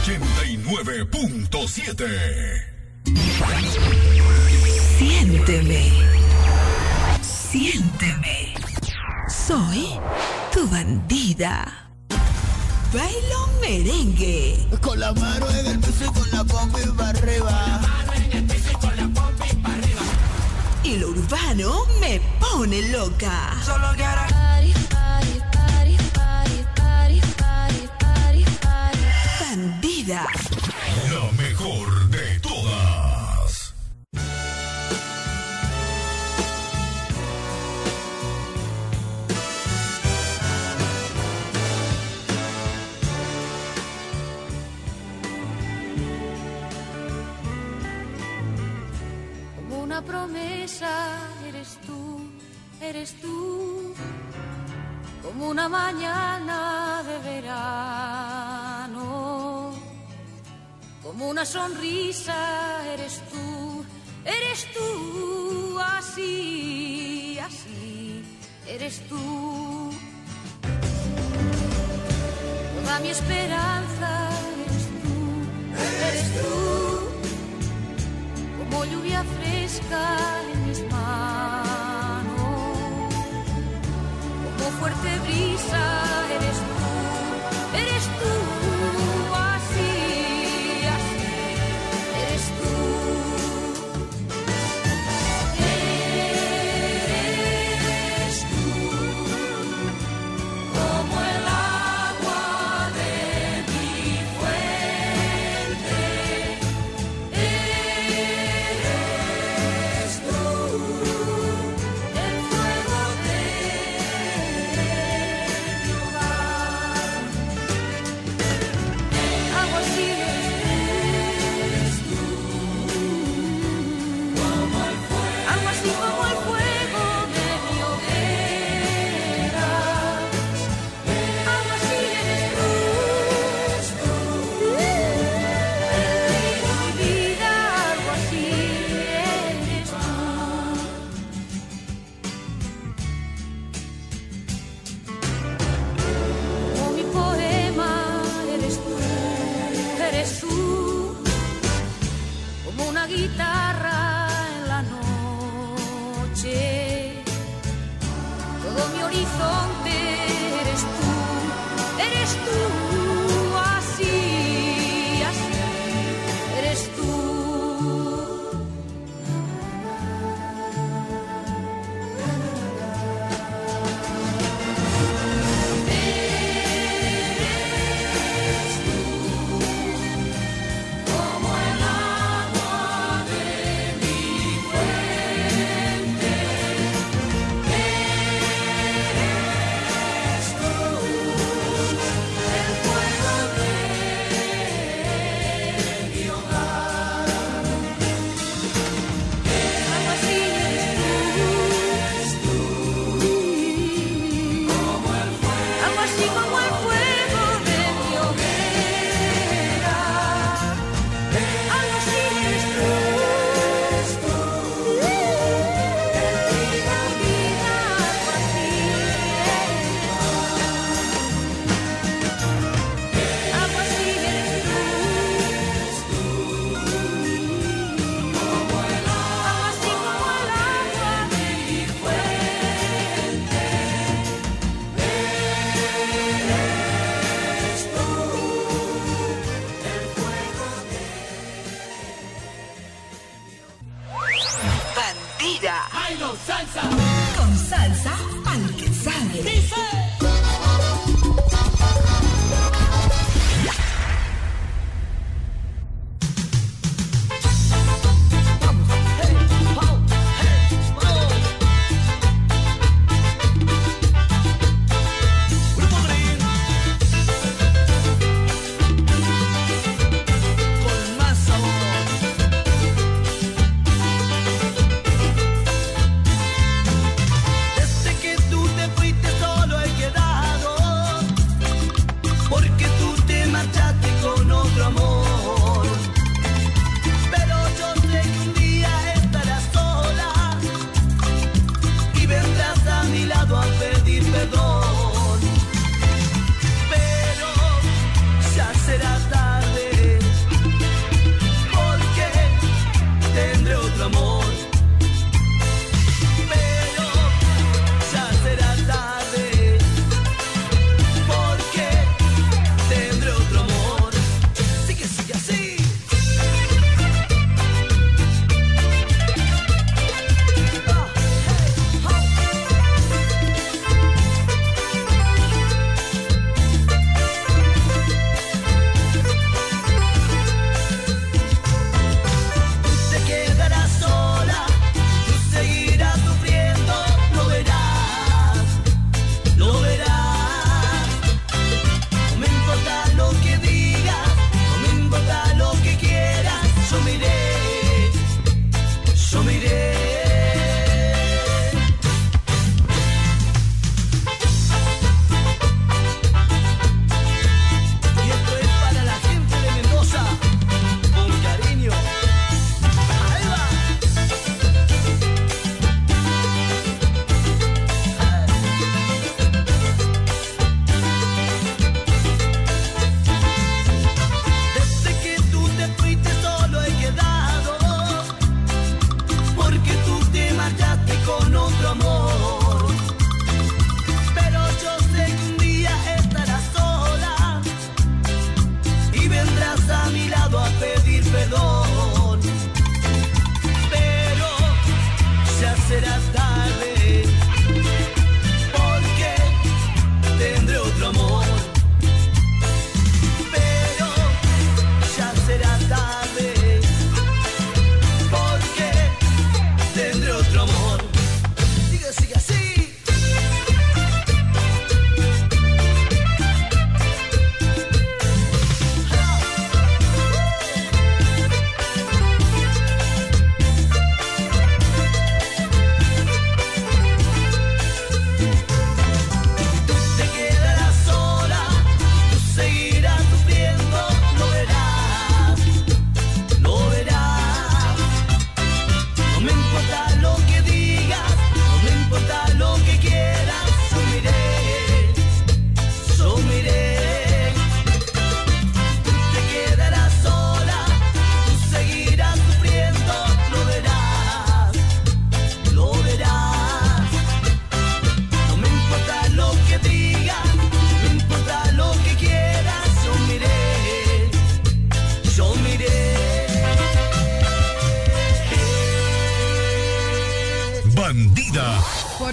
89.7. Siénteme. Siénteme. Soy tu bandida. Bailo merengue. Con la mano en el piso y con la pompa para arriba. Y lo urbano me pone loca. Solo quiero Bandida. La mejor de todas. Como una promesa eres tú, como una mañana de verano, como una sonrisa eres tú, así, eres tú. Toda mi esperanza eres tú, como lluvia fresca en mis manos, como fuerte brisa eres tú, así, eres tú. Eres tú, como el agua de mi fuente. Eres tú, el fuego de mi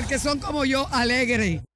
que son como yo, alegres.